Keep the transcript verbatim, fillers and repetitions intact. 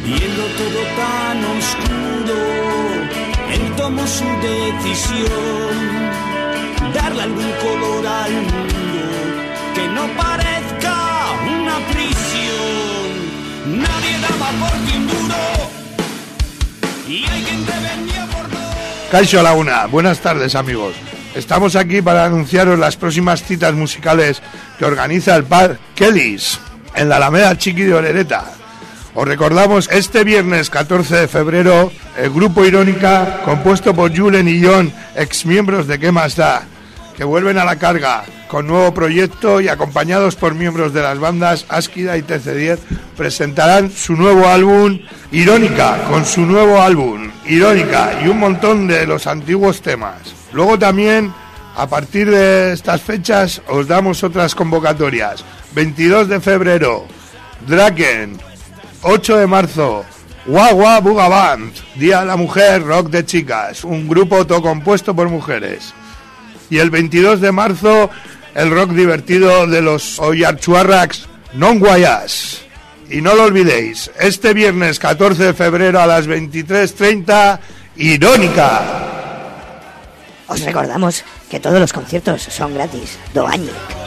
Viendo todo tan oscuro, él tomó su decisión, darle algún color al mundo, que no parezca una prisión. Nadie daba por ti un duro, y hay quien te vendía por dos. Kaixo Laguna, buenas tardes amigos. Estamos aquí para anunciaros las próximas citas musicales que organiza el Pub Kelly's en la Alameda Chiqui de Orereta. Os recordamos este viernes catorce de febrero el grupo Irónica, compuesto por Julen y John, ex miembros de ¿Qué más da?, que vuelven a la carga con nuevo proyecto y acompañados por miembros de las bandas Áskida y T C diez, presentarán su nuevo álbum Irónica, con su nuevo álbum Irónica y un montón de los antiguos temas. Luego también, a partir de estas fechas, os damos otras convocatorias. veintidós de febrero, Draken. ocho de marzo, Guagua Buga Band, Día de la Mujer, Rock de Chicas, un grupo todo compuesto por mujeres. Y el veintidós de marzo, el rock divertido de los Oyarchuarracs, Non Guayas. Y no lo olvidéis, este viernes catorce de febrero a las veintitrés treinta, Irónica. Os recordamos que todos los conciertos son gratis. Doañic.